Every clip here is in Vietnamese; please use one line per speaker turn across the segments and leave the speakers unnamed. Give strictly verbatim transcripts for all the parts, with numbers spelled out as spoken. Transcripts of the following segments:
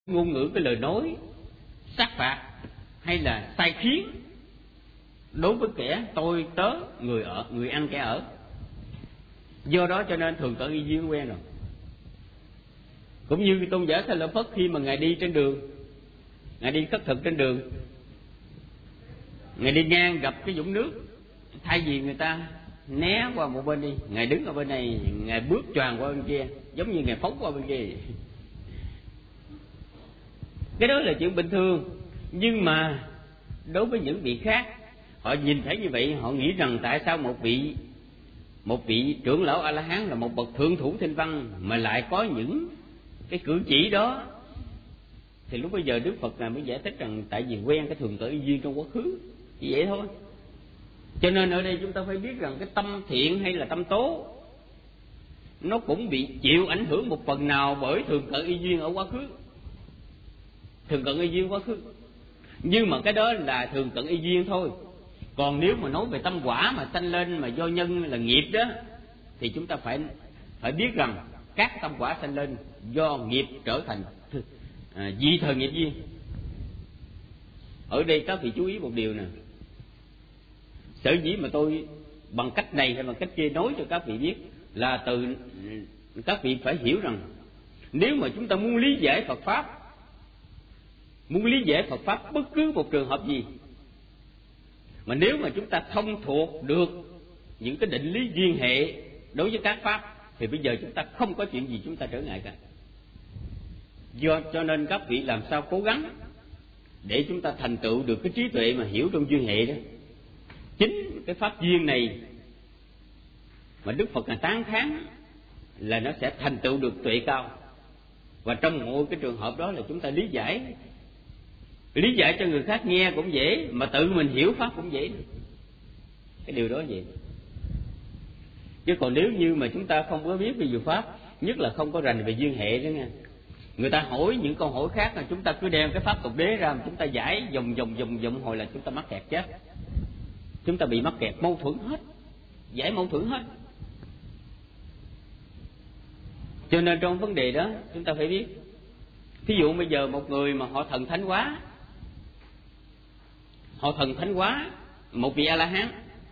ngôn ngữ, cái lời nói sát phạt hay là sai khiến đối với kẻ tôi tớ, người ở người ăn kẻ ở. Do đó cho nên thường cận y duyên quen rồi. Cũng như tôn giả Xá Lợi Phất khi mà ngài đi trên đường, ngài đi khất thực trên đường, ngài đi ngang gặp cái vũng nước, thay vì người ta né qua một bên đi, ngài đứng ở bên này, ngài bước choàng qua bên kia, giống như ngài phóng qua bên kia. Cái đó là chuyện bình thường. Nhưng mà đối với những vị khác, họ nhìn thấy như vậy, họ nghĩ rằng tại sao một vị một vị trưởng lão A La Hán là một bậc thượng thủ thanh văn mà lại có những cái cử chỉ đó. Thì lúc bây giờ Đức Phật ngài mới giải thích rằng tại vì quen cái thường cận y duyên trong quá khứ, chỉ vậy thôi. Cho nên ở đây chúng ta phải biết rằng cái tâm thiện hay là tâm tố nó cũng bị chịu ảnh hưởng một phần nào bởi thường cận y duyên ở quá khứ, thường cận y duyên quá khứ. Nhưng mà cái đó là thường cận y duyên thôi. Còn nếu mà nói về tâm quả mà sanh lên mà do nhân là nghiệp đó, thì chúng ta phải phải biết rằng các tâm quả sanh lên do nghiệp trở thành à, di thời nghiệp duyên. Ở đây các vị chú ý một điều nè. Sở dĩ mà tôi bằng cách này hay bằng cách kia nói cho các vị biết là từ các vị phải hiểu rằng nếu mà chúng ta muốn lý giải Phật Pháp, muốn lý giải Phật Pháp bất cứ một trường hợp gì, mà nếu mà chúng ta thông thuộc được những cái định lý duyên hệ đối với các Pháp, thì bây giờ chúng ta không có chuyện gì chúng ta trở ngại cả. Do cho nên các vị làm sao cố gắng để chúng ta thành tựu được cái trí tuệ mà hiểu trong duyên hệ đó. Chính cái pháp duyên này mà Đức Phật là tán thán là nó sẽ thành tựu được tuệ cao. Và trong mỗi cái trường hợp đó là chúng ta lý giải Lý giải cho người khác nghe cũng dễ, mà tự mình hiểu pháp cũng dễ. Cái điều đó vậy. Chứ còn nếu như mà chúng ta không có biết về duyên pháp, nhất là không có rành về duyên hệ đó nha, người ta hỏi những câu hỏi khác là chúng ta cứ đem cái pháp tục đế ra mà chúng ta giải vòng vòng vòng vòng, hồi là chúng ta mắc kẹt chết. Chúng ta bị mắc kẹt mâu thuẫn hết, giải mâu thuẫn hết. Cho nên trong vấn đề đó chúng ta phải biết. Thí dụ bây giờ một người mà họ thần thánh quá, họ thần thánh quá một vị A-la-hán,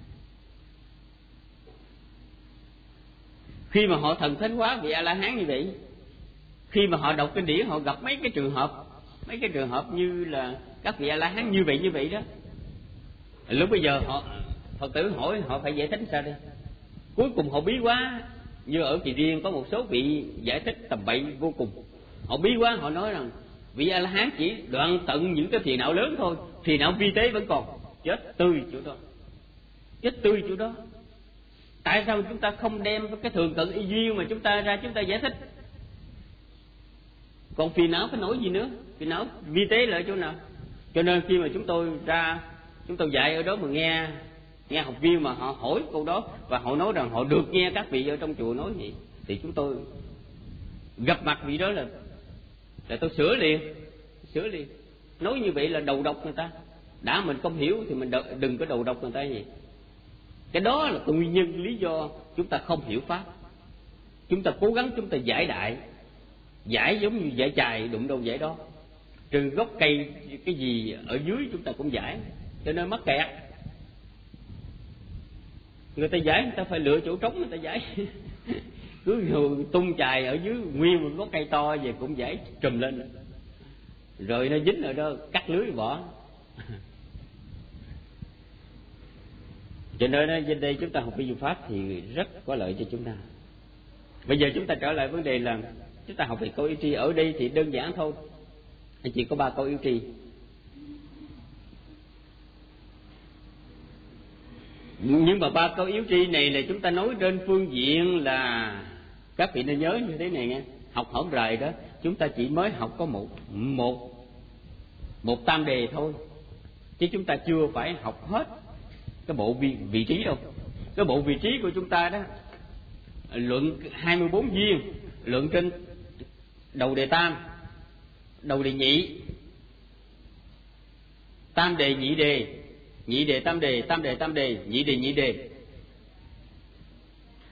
khi mà họ thần thánh quá vị A-la-hán như vậy, khi mà họ đọc kinh điển họ gặp mấy cái trường hợp mấy cái trường hợp như là các vị A-la-hán như vậy như vậy đó, lúc bây giờ họ Phật tử hỏi họ phải giải thích sao đây? Cuối cùng họ bí quá. Như ở Kỳ Riêng có một số vị giải thích tầm bậy vô cùng. Họ bí quá, họ nói rằng vị A-la-hán chỉ đoạn tận những cái phiền não lớn thôi, phiền não vi tế vẫn còn. Chết tươi chỗ đó, chết tươi chỗ đó. Tại sao chúng ta không đem cái thường cận y duyên mà chúng ta ra chúng ta giải thích? Còn phiền não phải nói gì nữa? Phiền não vi tế là ở chỗ nào? Cho nên khi mà chúng tôi ra, chúng tôi dạy ở đó mà nghe nghe học viên mà họ hỏi câu đó và họ nói rằng họ được nghe các vị ở trong chùa nói vậy, thì chúng tôi gặp mặt vị đó là là tôi sửa liền, sửa liền. Nói như vậy là đầu độc người ta. Đã mình không hiểu thì mình đừng có đầu độc người ta gì. Cái đó là nguyên nhân lý do chúng ta không hiểu pháp. Chúng ta cố gắng chúng ta giải đại, giải giống như giải chài đụng đâu giải đó. Trừ gốc cây cái gì ở dưới chúng ta cũng giải, cho nên mắc kẹt. Người ta giải người ta phải lựa chỗ trống người ta giải. Cứ tung chài ở dưới nguyên một gốc cây to về cũng giải trùm lên, rồi nó dính ở đó cắt lưới bỏ. Cho nên trên đây chúng ta học về pháp thì rất có lợi cho chúng ta. Bây giờ chúng ta trở lại vấn đề là chúng ta học về câu yếu tri. Ở đây thì đơn giản thôi, chỉ có ba câu yếu tri. Nhưng mà ba câu yếu tri này là chúng ta nói trên phương diện là các vị nên nhớ như thế này nghe. Học hổm rày đó, chúng ta chỉ mới học có một một một tam đề thôi, chứ chúng ta chưa phải học hết cái bộ vị, vị trí đâu. Cái bộ vị trí của chúng ta đó, luận hai mươi bốn viên, luận trên đầu đề tam, đầu đề nhị, tam đề nhị đề, nhị đề tam đề, tam đề tam đề, nhị đề nhị đề.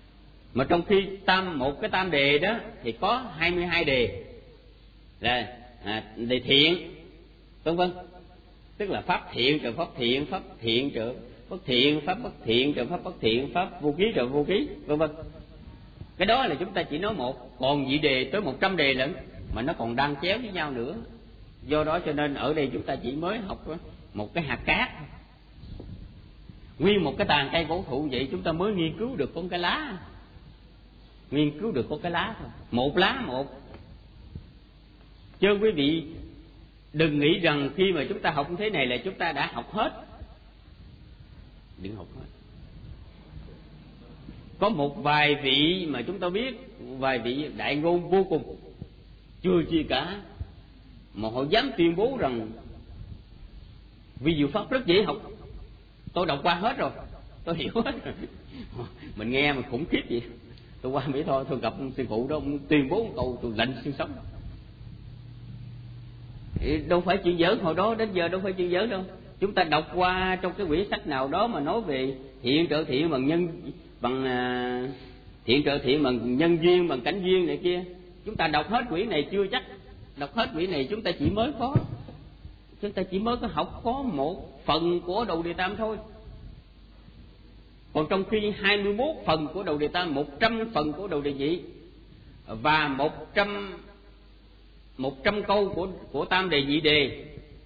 Mà trong khi tam một cái tam đề đó thì có hai mươi hai đề, là à, đề thiện, vân vân. Tức là pháp thiện trợ pháp thiện, pháp thiện trợ bất thiện, pháp bất thiện trợ pháp bất thiện, pháp vô ký trợ vô ký, vân vân. Cái đó là chúng ta chỉ nói một, còn vị đề tới một trăm đề lận, mà nó còn đang chéo với nhau nữa. Do đó cho nên ở đây chúng ta chỉ mới học một cái hạt cát, nguyên một cái tàn cây cổ thụ vậy chúng ta mới nghiên cứu được con cái lá, nghiên cứu được có cái lá thôi, một lá một. Chứ quý vị đừng nghĩ rằng khi mà chúng ta học như thế này là chúng ta đã học hết. Đừng học hết. Có một vài vị mà chúng ta biết, vài vị đại ngôn vô cùng, chưa chi cả, mà họ dám tuyên bố rằng vi diệu pháp rất dễ học. Tôi đọc qua hết rồi, tôi hiểu hết rồi. Mình nghe mà khủng khiếp vậy. Tôi qua Mỹ Tho, tôi gặp sư phụ đó, ông tuyên bố một câu tôi lạnh xương sống. Đâu phải chuyện giỡn, hồi đó đến giờ đâu phải chuyện giỡn đâu. Chúng ta đọc qua trong cái quyển sách nào đó mà nói về thiện trợ thiện bằng nhân, bằng uh, thiện trợ thiện bằng nhân duyên, bằng cảnh duyên này kia. Chúng ta đọc hết quyển này chưa chắc. Đọc hết quyển này chúng ta chỉ mới có chúng ta chỉ mới có học có một phần của Đầu Đề Tam thôi. Còn trong khi hai mươi mốt phần của Đầu Đề Tam, một trăm phần của Đầu Đề Nhị và một trăm một trăm câu của của Tam Đề Nhị Đề,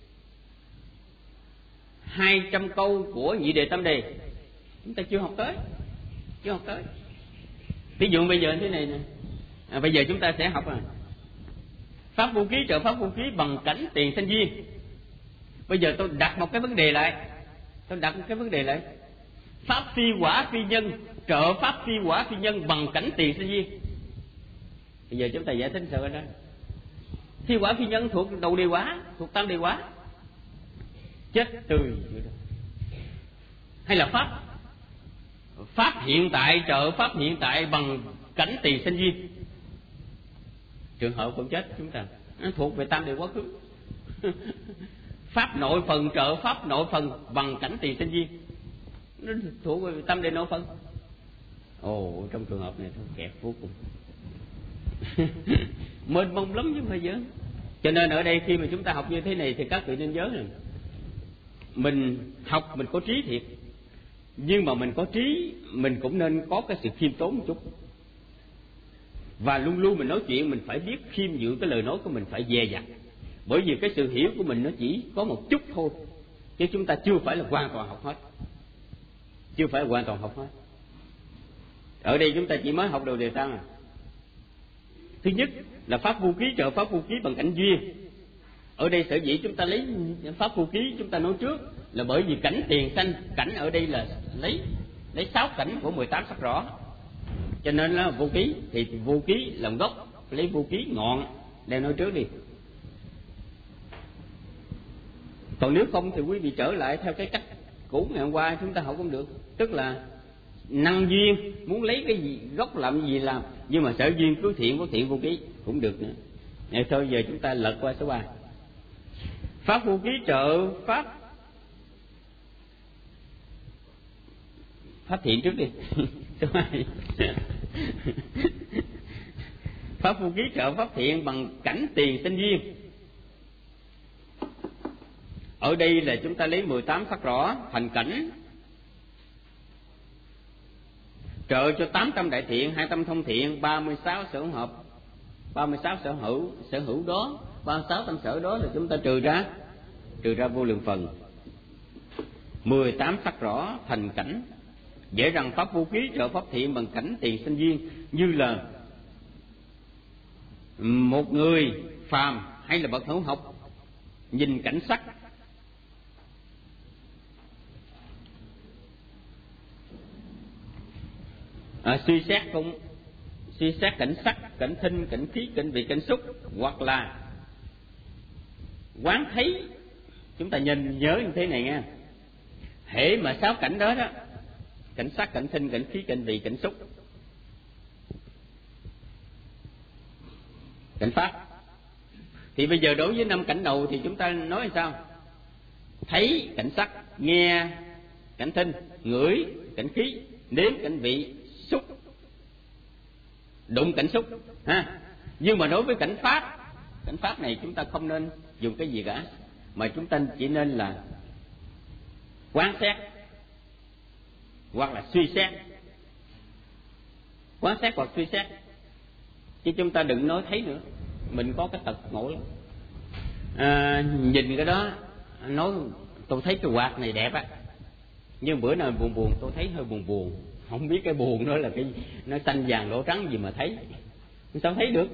hai trăm câu của Nhị Đề Tam Đề, chúng ta chưa học tới, chưa học tới. Ví dụ bây giờ thế này nè, à, bây giờ chúng ta sẽ học à, pháp vô ký trợ pháp vô ký bằng cảnh tiền sanh duyên. Bây giờ tôi đặt một cái vấn đề lại, tôi đặt một cái vấn đề lại, pháp phi quả phi nhân trợ pháp phi quả phi nhân bằng cảnh tiền sanh duyên. Bây giờ chúng ta giải thích sao đó? Phi quả phi nhân thuộc Đầu Đề Quả, thuộc Tam Đề Quả, chết tươi. Hay là pháp pháp hiện tại trợ pháp hiện tại bằng cảnh tiền sanh duyên. Trường hợp cũng chết chúng ta, nó thuộc về Tam Đề Quá Khứ. Pháp nội phần trợ pháp nội phần bằng cảnh tiền sanh duyên, nó thuộc về Tam Đề nội phần. Ồ, trong trường hợp này thôi kẹt vô cùng. Mênh mông lắm chứ không phải giỡn. Cho nên ở đây khi mà chúng ta học như thế này thì các vị nên nhớ rằng mình học mình có trí thiệt, nhưng mà mình có trí mình cũng nên có cái sự khiêm tốn một chút. Và luôn luôn mình nói chuyện mình phải biết khiêm nhượng cái lời nói của mình, phải dè dặt. Bởi vì cái sự hiểu của mình nó chỉ có một chút thôi, chứ chúng ta chưa phải là hoàn toàn học hết. Chưa phải là hoàn toàn học hết. Ở đây chúng ta chỉ mới học Đầu Đề Tam. Thứ nhất là pháp vô ký trợ pháp vô ký bằng cảnh duyên. Ở đây sở dĩ chúng ta lấy pháp vô ký chúng ta nói trước là bởi vì cảnh tiền sanh, cảnh ở đây là lấy lấy sáu cảnh của mười tám sắc rõ. Cho nên là vô ký thì vô ký làm gốc, lấy vô ký ngọn đem nói trước đi. Còn nếu không thì quý vị trở lại theo cái cách cũ ngày hôm qua chúng ta học cũng được. Tức là năng duyên, muốn lấy cái gì gốc làm gì làm, nhưng mà sở duyên cứ thiện có thiện vô ký cũng được nữa. Vậy thôi giờ chúng ta lật qua số ba. Pháp vô ký trợ pháp pháp thiện trước đi. Số hai. Pháp vô ký trợ pháp thiện bằng cảnh tiền sanh duyên. Ở đây là chúng ta lấy mười tám sắc rõ thành cảnh, trợ cho tám trăm đại thiện, hai trăm thông thiện, ba mươi sáu sở hợp, ba mươi sáu sở hữu, sở hữu đó, ba mươi sáu tâm sở đó là chúng ta trừ ra, trừ ra vô lượng phần. mười tám sắc rõ thành cảnh, dễ rằng pháp vô ký trợ pháp thiện bằng cảnh tiền sanh duyên, như là một người phàm hay là bậc hữu học nhìn cảnh sắc, À, suy xét cũng suy xét cảnh sắc, cảnh thinh, cảnh khí, cảnh vị, cảnh xúc, hoặc là quán thấy. Chúng ta nhìn nhớ như thế này nha, hễ mà sáu cảnh đó đó, cảnh sắc, cảnh thinh, cảnh khí, cảnh vị, cảnh xúc, cảnh pháp, thì bây giờ đối với năm cảnh đầu thì chúng ta nói làm sao? Thấy cảnh sắc, nghe cảnh thinh, ngửi cảnh khí, nếm cảnh vị, xúc, đụng cảnh xúc ha. Nhưng mà đối với cảnh pháp cảnh pháp này chúng ta không nên dùng cái gì cả, mà chúng ta chỉ nên là quán xét hoặc là suy xét, quán xét hoặc suy xét, chứ chúng ta đừng nói thấy nữa. Mình có cái tật ngộ lắm, à, nhìn cái đó nói tôi thấy cái quạt này đẹp á, nhưng bữa nào buồn buồn tôi thấy hơi buồn buồn, không biết cái buồn đó là cái nó xanh vàng đỏ trắng gì mà thấy, sao thấy được?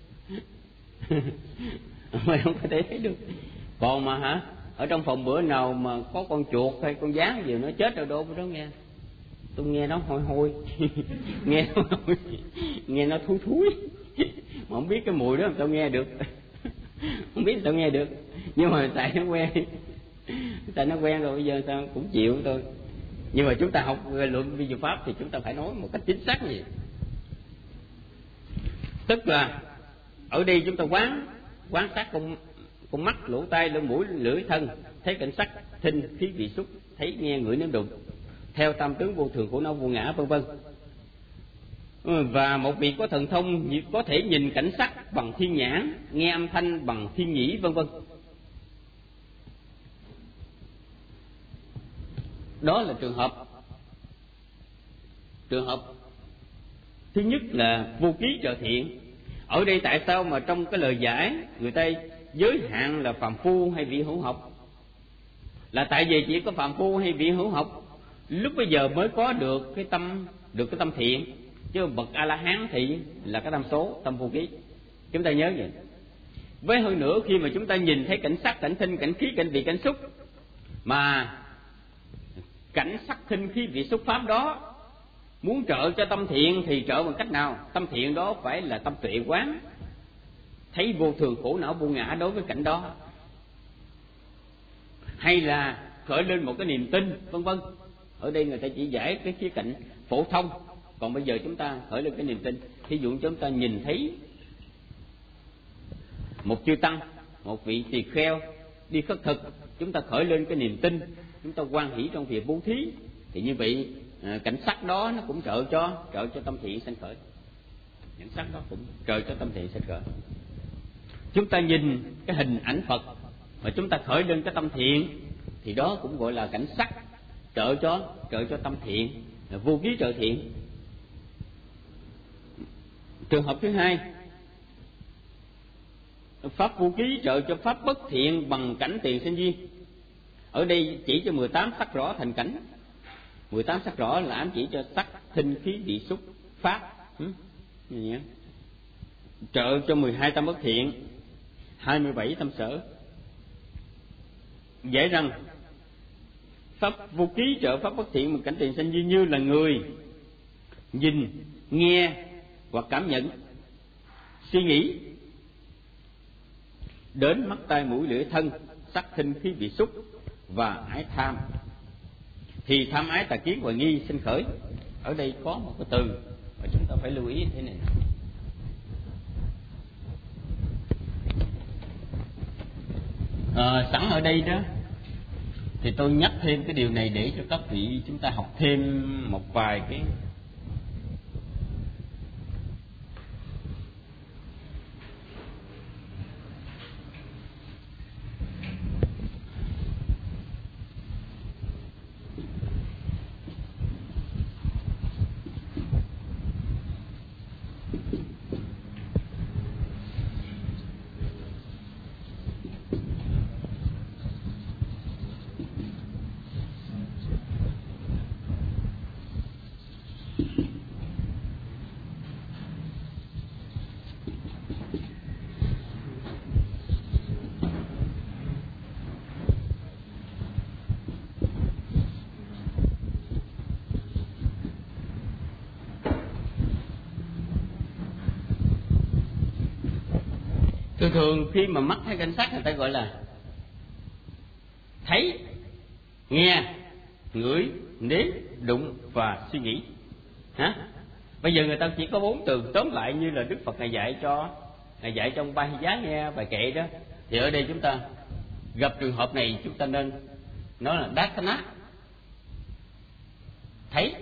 Mày không có thể thấy được. Còn mà hả, ở trong phòng bữa nào mà có con chuột hay con gián gì nó chết ở đâu đó nghe, tôi nghe nó hôi hôi, nghe nó hôi, nghe nó thúi thúi, mà không biết cái mùi đó tôi nghe được, không biết tôi nghe được, nhưng mà tại nó quen, tại nó quen rồi bây giờ sao cũng chịu thôi. Nhưng mà chúng ta học luận vi diệu pháp thì chúng ta phải nói một cách chính xác gì, tức là ở đây chúng ta quán quán sát con con mắt, lỗ tai, lỗ mũi, lưỡi, thân, thấy cảnh sắc, thinh, khí, vị, xúc, thấy, nghe, ngửi, nếm, đụng, theo tam tướng vô thường, khổ não, vô ngã, vân vân. Và một vị có thần thông có thể nhìn cảnh sắc bằng thiên nhãn, nghe âm thanh bằng thiên nhĩ, vân vân. Đó là trường hợp trường hợp thứ nhất là vô ký trợ thiện. Ở đây tại sao mà trong cái lời giải người ta giới hạn là phàm phu hay vị hữu học? Là tại vì chỉ có phàm phu hay vị hữu học lúc bây giờ mới có được cái tâm, được cái tâm thiện, chứ bậc A La Hán thì là cái tâm số, tâm vô ký. Chúng ta nhớ vậy. Với hơn nữa, khi mà chúng ta nhìn thấy cảnh sắc, cảnh thinh, cảnh khí, cảnh vị, cảnh xúc, mà cảnh sắc, thinh, khí, vị, xúc pháp đó muốn trợ cho tâm thiện thì trợ bằng cách nào? Tâm thiện đó phải là tâm tuệ quán, thấy vô thường, khổ não, vô ngã đối với cảnh đó, hay là khởi lên một cái niềm tin, vân vân. Ở đây người ta chỉ giải cái khía cạnh phổ thông, còn bây giờ chúng ta khởi lên cái niềm tin. Thí dụ chúng ta nhìn thấy một chư tăng, một vị tỳ kheo đi khất thực, chúng ta khởi lên cái niềm tin, chúng ta hoan hỷ trong việc bố thí, thì như vậy à, cảnh sắc đó nó cũng trợ cho trợ cho tâm thiện sanh khởi. Cảnh sắc đó cũng trợ cho tâm thiện sanh khởi. Chúng ta nhìn cái hình ảnh Phật mà chúng ta khởi lên cái tâm thiện, thì đó cũng gọi là cảnh sắc trợ cho trợ cho tâm thiện, là vô ký trợ thiện. Trường hợp thứ hai, pháp vô ký trợ cho pháp bất thiện bằng cảnh tiền sinh duyên. Ở đây chỉ cho mười tám sắc rõ thành cảnh. Mười tám sắc rõ là ám chỉ cho sắc, thinh, khí, vị, xúc, pháp. Ừ? Trợ cho mười hai tâm bất thiện, hai mươi bảy tâm sở. Dễ rằng pháp vô ký trợ pháp bất thiện bằng cảnh tiền sinh duyên như là người nhìn, nghe hoặc cảm nhận, suy nghĩ đến mắt, tai, mũi, lưỡi, thân, sắc, thinh, khí, vị, xúc và ái tham, thì tham ái tà kiến và nghi sinh khởi. Ở đây có một cái từ mà chúng ta phải lưu ý thế này. À, sẵn ở đây đó thì tôi nhắc thêm cái điều này để cho các vị chúng ta học thêm một vài cái thường thường khi mà mắt thấy cảnh sắc người ta gọi là thấy, nghe, ngửi, nếm, đụng và suy nghĩ. Hả? Bây giờ người ta chỉ có bốn từ tóm lại như là Đức Phật Ngài dạy cho, Ngài dạy trong bài giá nghe bài kệ đó. Thì ở đây chúng ta gặp trường hợp này chúng ta nên nói là Dasana, thấy.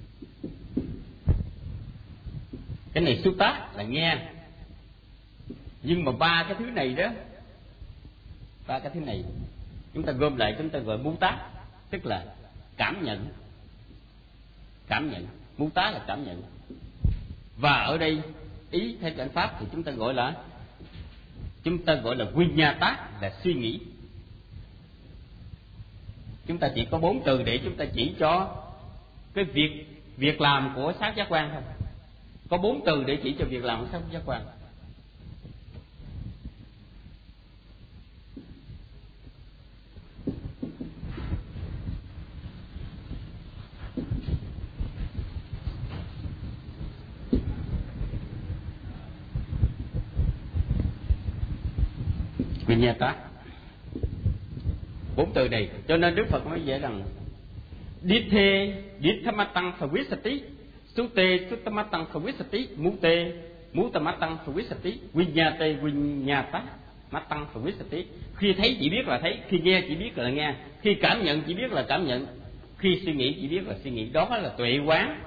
Cái này Sutta là nghe. Nhưng mà ba cái thứ này đó, ba cái thứ này chúng ta gom lại chúng ta gọi mú tá, tức là cảm nhận. Cảm nhận, mú tá là cảm nhận. Và ở đây ý theo cảnh pháp thì chúng ta gọi là chúng ta gọi là viññātā, là suy nghĩ. Chúng ta chỉ có bốn từ để chúng ta chỉ cho cái việc việc làm của sáu giác quan thôi. Có bốn từ để chỉ cho việc làm của sáu giác quan. Viññātā, bốn từ này, cho nên Đức Phật mới dạy rằng Ditthē Ditthamatang Savissati, Sute Suttamatang Savissati, Mute Mutamatang Savissati, Viññātē Viññātā Matang Savissati. Khi thấy chỉ biết là thấy, khi nghe chỉ biết là nghe, khi cảm nhận chỉ biết là cảm nhận, khi suy nghĩ chỉ biết là suy nghĩ. Đó là tuệ quán.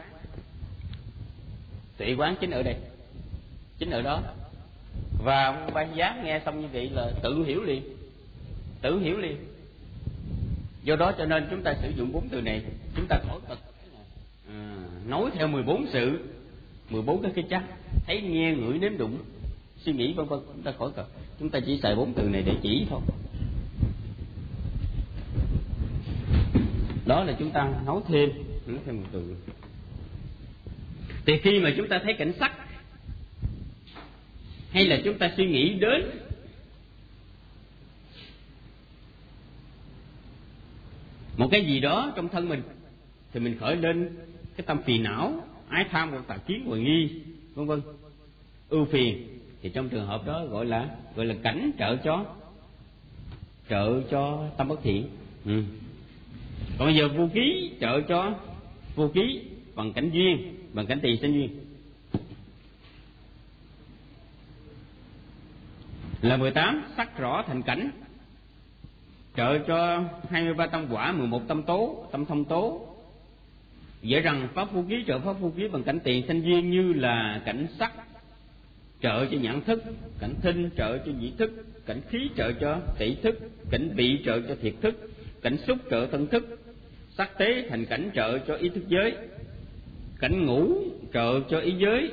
Tuệ quán chính ở đây, chính ở đó. Và ông Ban Giá nghe xong như vậy là tự hiểu liền, tự hiểu liền. Do đó cho nên chúng ta sử dụng bốn từ này, chúng ta khỏi cần à, nói theo mười bốn sự, mười bốn cái cái chắc, thấy nghe ngửi nếm đụng suy nghĩ vân vân, chúng ta khỏi cần. Chúng ta chỉ xài bốn từ này để chỉ thôi. Đó là chúng ta nói thêm, nói thêm một từ. Thì khi mà chúng ta thấy cảnh sắc, hay là chúng ta suy nghĩ đến một cái gì đó trong thân mình, thì mình khởi lên cái tâm phiền não, ái tham hoặc tà kiến hoài nghi vân vân, ưu phiền, thì trong trường hợp đó gọi là gọi là cảnh trợ cho trợ cho tâm bất thiện. Ừ. Còn bây giờ vô ký trợ cho vô ký bằng cảnh duyên, bằng cảnh tỳ sanh duyên là mười tám sắc rõ thành cảnh, trợ cho hai mươi ba tâm quả, mười một tâm tố, tâm thông tố. Vậy rằng pháp vô ký trợ pháp vô ký bằng cảnh tiền sanh duyên như là cảnh sắc trợ cho nhãn thức, cảnh thinh trợ cho nhĩ thức, cảnh khí trợ cho tỷ thức, cảnh vị trợ cho thiệt thức, cảnh xúc trợ thân thức, sắc tế thành cảnh trợ cho ý thức giới, cảnh ngũ trợ cho ý giới.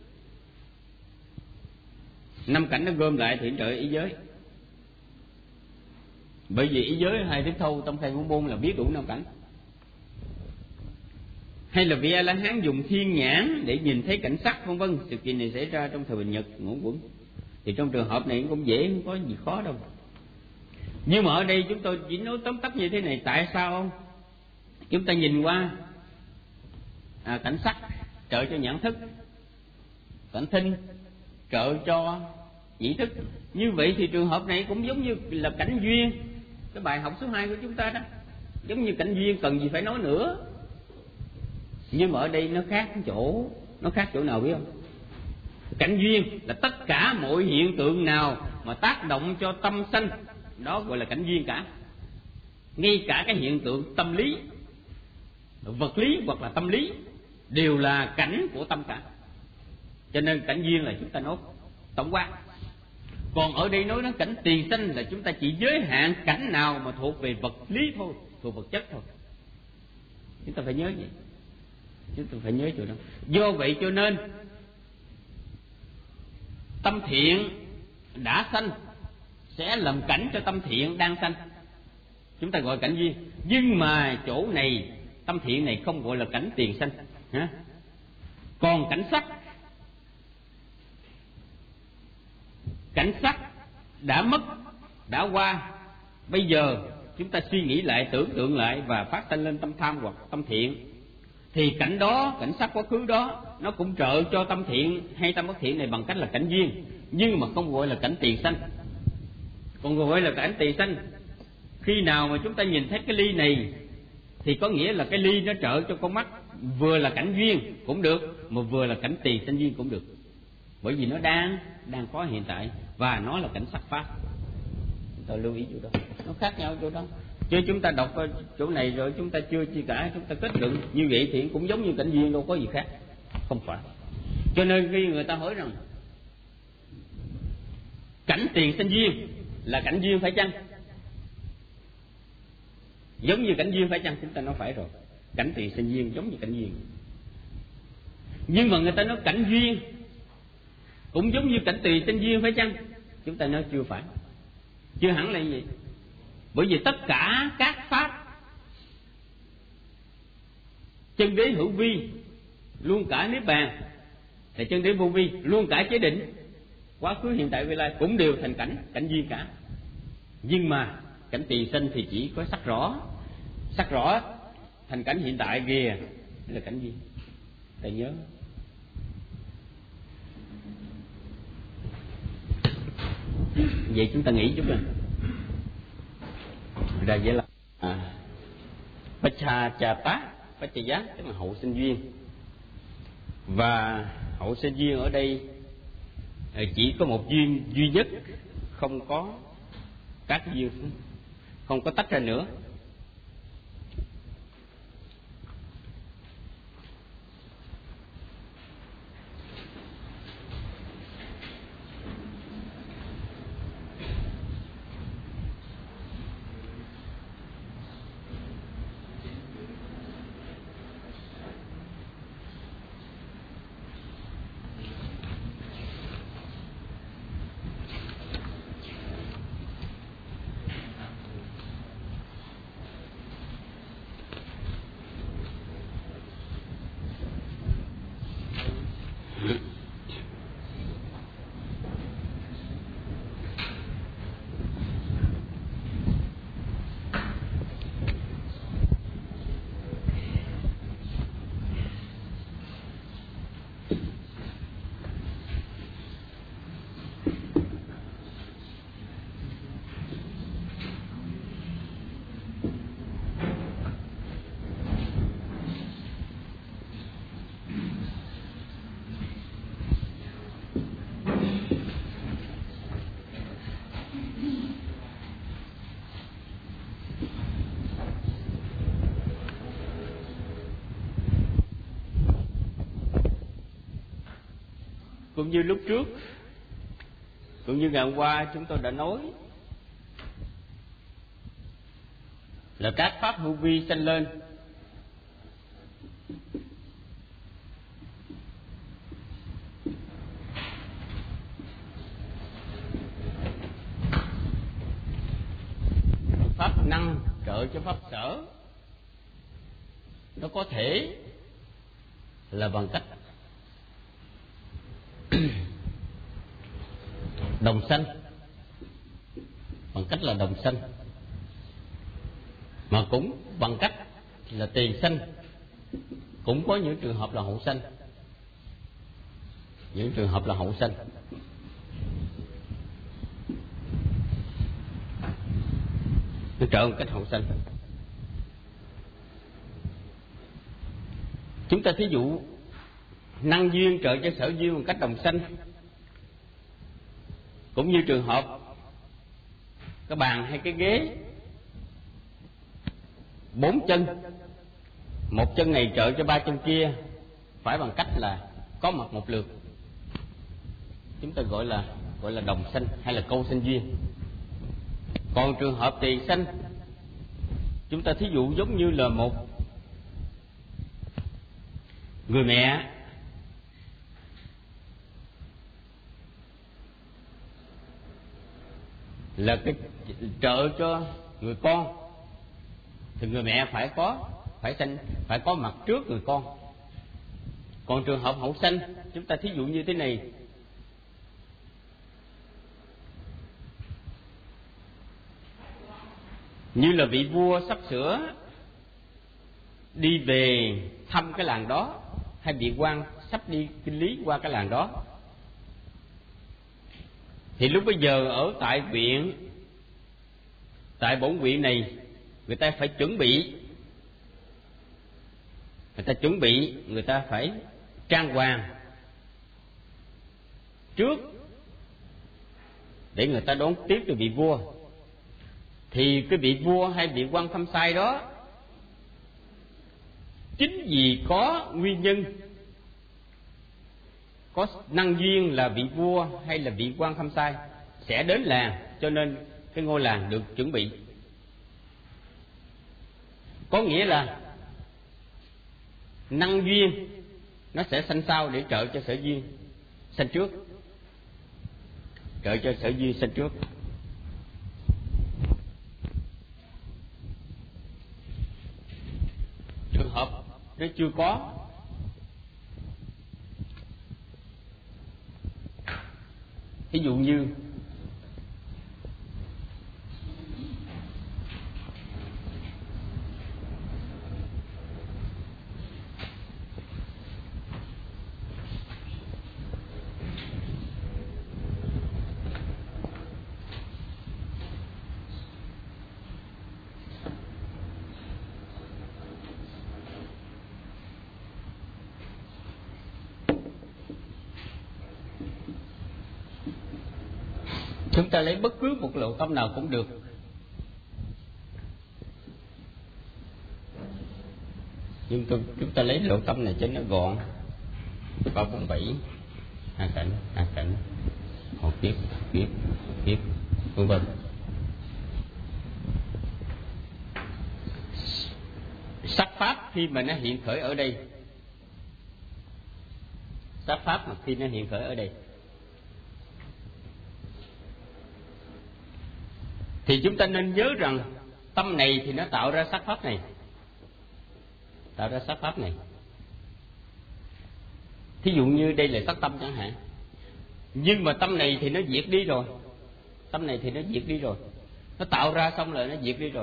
Năm cảnh nó gom lại thì trợ ý giới. Bởi vì ý giới hai tiếp thâu trong khai ngũ môn là biết đủ năm cảnh. Hay là vị A La Hán dùng thiên nhãn để nhìn thấy cảnh sắc vân vân. Sự kiện này xảy ra trong thời Bình Nhật ngũ quẩn. Thì trong trường hợp này cũng dễ, không có gì khó đâu. Nhưng mà ở đây chúng tôi chỉ nói tóm tắt như thế này. Tại sao chúng ta nhìn qua à, cảnh sắc trợ cho nhãn thức, cảnh thinh trợ cho nhĩ thức. Như vậy thì trường hợp này cũng giống như là cảnh duyên, cái bài học số hai của chúng ta đó. Giống như cảnh duyên, cần gì phải nói nữa. Nhưng mà ở đây nó khác chỗ, nó khác chỗ nào biết không? Cảnh duyên là tất cả mọi hiện tượng nào mà tác động cho tâm sanh, đó gọi là cảnh duyên cả. Ngay cả cái hiện tượng tâm lý, vật lý hoặc là tâm lý đều là cảnh của tâm cả. Cho nên cảnh duyên là chúng ta nói tổng quát. Còn ở đây nói đến cảnh tiền sanh là chúng ta chỉ giới hạn cảnh nào mà thuộc về vật lý thôi, thuộc vật chất thôi. Chúng ta phải nhớ vậy. Chúng ta phải nhớ chỗ đó. Do vậy cho nên tâm thiện đã sanh sẽ làm cảnh cho tâm thiện đang sanh. Chúng ta gọi cảnh duyên. Nhưng mà chỗ này tâm thiện này không gọi là cảnh tiền sanh. Còn cảnh sắc, cảnh sắc đã mất, đã qua. Bây giờ chúng ta suy nghĩ lại, tưởng tượng lại và phát sanh lên tâm tham hoặc tâm thiện, thì cảnh đó, cảnh sắc quá khứ đó, nó cũng trợ cho tâm thiện hay tâm bất thiện này bằng cách là cảnh duyên, nhưng mà không gọi là cảnh tiền sanh. Còn gọi là cảnh tiền sanh khi nào mà chúng ta nhìn thấy cái ly này thì có nghĩa là cái ly nó trợ cho con mắt, vừa là cảnh duyên cũng được, mà vừa là cảnh tiền sanh duyên cũng được. Bởi vì nó đang đang có hiện tại và nó là cảnh sắc pháp. Chúng ta lưu ý chỗ đó, nó khác nhau chỗ đó. Chứ chúng ta đọc chỗ này rồi chúng ta chưa chi cả, chúng ta kết luận như vậy thì cũng giống như cảnh duyên, đâu có gì khác. Không phải. Cho nên khi người ta hỏi rằng cảnh tiền sanh duyên là cảnh duyên phải chăng? Giống như cảnh duyên phải chăng? Chúng ta nói phải rồi. Cảnh tiền sanh duyên giống như cảnh duyên. Nhưng mà người ta nói cảnh duyên cũng giống như cảnh tiền sanh duyên phải chăng? Chúng ta nói chưa phải. Chưa hẳn là gì? Bởi vì tất cả các pháp chân đế hữu vi, luôn cả niết bàn, là chân đế vô vi, luôn cả chế định, quá khứ hiện tại vị lai cũng đều thành cảnh cảnh duyên cả. Nhưng mà cảnh tiền sanh thì chỉ có sắc rõ, sắc rõ thành cảnh hiện tại kìa là cảnh duyên. Thầy nhớ. Vậy chúng ta nghĩ chút rồi. Ra vậy là à, Pacha Cha Tá, Pacha Giá tức là hậu sinh duyên. Và hậu sinh duyên ở đây chỉ có một duyên duy nhất, không có các duyên, không có tách ra nữa. Cũng như lúc trước, cũng như ngày hôm qua chúng tôi đã nói là các pháp hữu vi sanh lên pháp năng trợ cho pháp sở. Nó có thể là bằng cách đồng sanh, bằng cách là đồng sanh, mà cũng bằng cách là tiền sanh. Cũng có những trường hợp là hậu sanh, những trường hợp là hậu sanh. Nó trợ một cách hậu sanh. Chúng ta thí dụ năng duyên trợ cho sở duyên một cách đồng sanh. Cũng như trường hợp cái bàn hay cái ghế, bốn chân, một chân này trợ cho ba chân kia, phải bằng cách là có mặt một lượt. Chúng ta gọi là gọi là đồng sanh hay là câu sanh duyên. Còn trường hợp tiền sanh, chúng ta thí dụ giống như là một người mẹ là cái trợ cho người con, thì người mẹ phải có phải sanh phải có mặt trước người con. Còn trường hợp hậu sanh, chúng ta thí dụ như thế này: như là vị vua sắp sửa đi về thăm cái làng đó, hay vị quan sắp đi kinh lý qua cái làng đó, thì lúc bây giờ ở tại viện, tại bổn viện này, người ta phải chuẩn bị, người ta chuẩn bị, người ta phải trang hoàng trước để người ta đón tiếp cho vị vua. Thì cái vị vua hay vị quan khâm sai đó, chính vì có nguyên nhân, có năng duyên là vị vua hay là vị quan khâm sai sẽ đến làng, cho nên cái ngôi làng được chuẩn bị. Có nghĩa là năng duyên nó sẽ sanh sau để trợ cho sở duyên sanh trước, trợ cho sở duyên sanh trước. Trường hợp nó chưa có, ví dụ như chúng ta lấy bất cứ một lộ tâm nào cũng được. Nhưng tôi, chúng ta lấy lộ tâm này cho nó gọn. Ba bốn bảy, hai cảnh, hai cảnh, một kiếp, kiếp, kiếp, vân vân. Sắc pháp khi mà nó hiện khởi ở đây, sắc pháp mà khi nó hiện khởi ở đây, thì chúng ta nên nhớ rằng tâm này thì nó tạo ra sắc pháp này, tạo ra sắc pháp này. Thí dụ như đây là sắc tâm chẳng hạn, nhưng mà tâm này thì nó diệt đi rồi, tâm này thì nó diệt đi rồi, nó tạo ra xong rồi nó diệt đi rồi.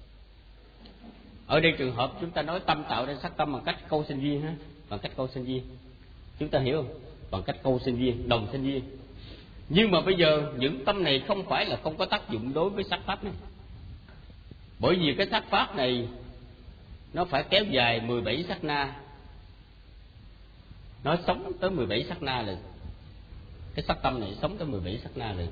Ở đây trường hợp chúng ta nói tâm tạo ra sắc tâm bằng cách câu sinh duyên ha, bằng cách câu sinh duyên, chúng ta hiểu không? Bằng cách câu sinh duyên, đồng sinh duyên. Nhưng mà bây giờ những tâm này không phải là không có tác dụng đối với sắc pháp này, bởi vì cái sắc pháp này nó phải kéo dài mười bảy sát na, nó sống tới mười bảy sát na rồi. Cái sắc tâm này sống tới mười bảy sát na rồi.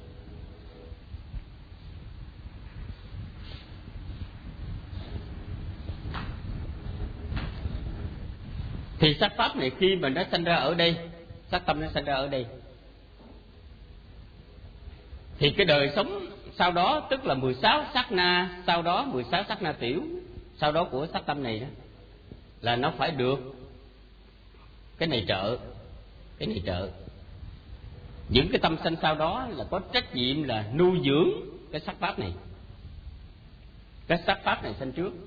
Thì sắc pháp này khi mà nó sanh ra ở đây, sắc tâm nó sanh ra ở đây, thì cái đời sống sau đó, tức là mười sáu sát na, sau đó mười sáu sát na tiểu, sau đó của sắc tâm này đó, là nó phải được cái này trợ, cái này trợ. Những cái tâm sanh sau đó là có trách nhiệm là nuôi dưỡng cái sắc pháp này. Cái sắc pháp này sanh trước.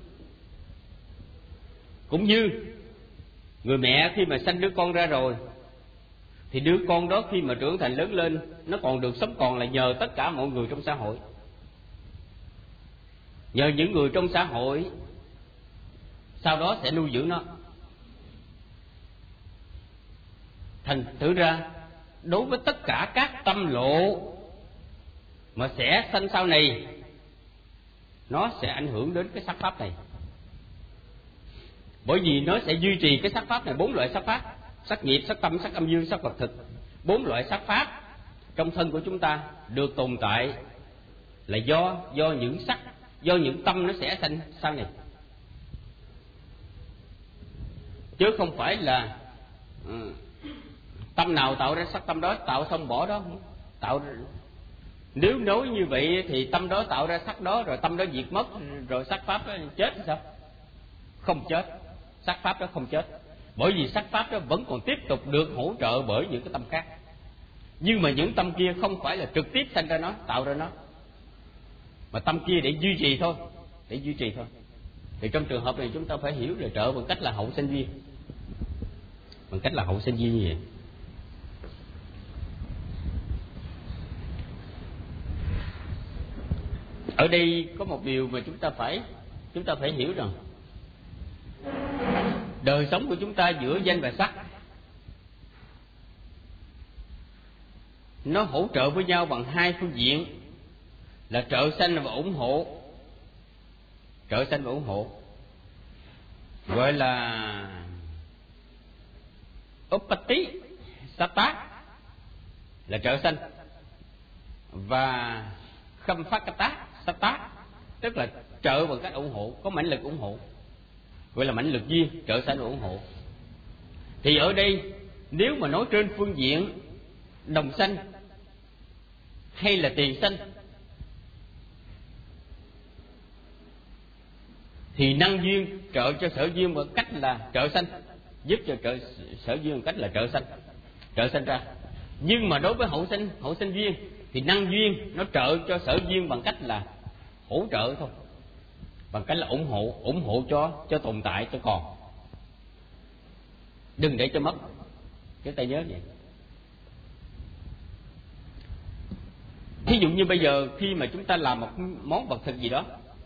Cũng như người mẹ khi mà sanh đứa con ra rồi, thì đứa con đó khi mà trưởng thành lớn lên, nó còn được sống còn là nhờ tất cả mọi người trong xã hội. Nhờ những người trong xã hội sau đó sẽ nuôi dưỡng nó. Thành thử ra đối với tất cả các tâm lộ mà sẽ sanh sau này, nó sẽ ảnh hưởng đến cái sắc pháp này. Bởi vì nó sẽ duy trì cái sắc pháp này, bốn loại sắc pháp: sắc nghiệp, sắc tâm, sắc âm dương, sắc vật thực. Bốn loại sắc pháp trong thân của chúng ta được tồn tại là do do những sắc, do những tâm nó sẽ sanh sau này, chứ không phải là ừ, tâm nào tạo ra sắc tâm đó, tạo xong bỏ đó, tạo. Nếu nói như vậy thì tâm đó tạo ra sắc đó, rồi tâm đó diệt mất, rồi sắc pháp đó chết thì sao? Không chết, sắc pháp đó không chết, bởi vì sắc pháp đó vẫn còn tiếp tục được hỗ trợ bởi những cái tâm khác. Nhưng mà những tâm kia không phải là trực tiếp sanh ra nó, tạo ra nó, mà tâm kia để duy trì thôi, để duy trì thôi. Thì trong trường hợp này chúng ta phải hiểu là trợ bằng cách là hậu sanh duyên, bằng cách là hậu sanh duyên như vậy. Ở đây có một điều mà chúng ta phải chúng ta phải hiểu rằng đời sống của chúng ta giữa danh và sắc nó hỗ trợ với nhau bằng hai phương diện là trợ sanh và ủng hộ. Trợ sanh và ủng hộ gọi là uppati satta là trợ sanh, và khamphakata satta tức là trợ bằng cách ủng hộ, có mãnh lực ủng hộ, gọi là mãnh lực duyên, trợ sanh và ủng hộ. Thì ở đây nếu mà nói trên phương diện đồng sanh hay là tiền xanh, thì năng duyên trợ cho sở duyên bằng cách là trợ xanh, giúp cho trợ sở duyên bằng cách là trợ xanh, trợ xanh ra. Nhưng mà đối với hậu sinh hậu sinh duyên thì năng duyên nó trợ cho sở duyên bằng cách là hỗ trợ thôi, bằng cách là ủng hộ ủng hộ cho cho tồn tại, cho còn, đừng để cho mất. Chúng ta nhớ vậy. Thí dụ như bây giờ khi mà chúng ta làm một món vật thực gì đó,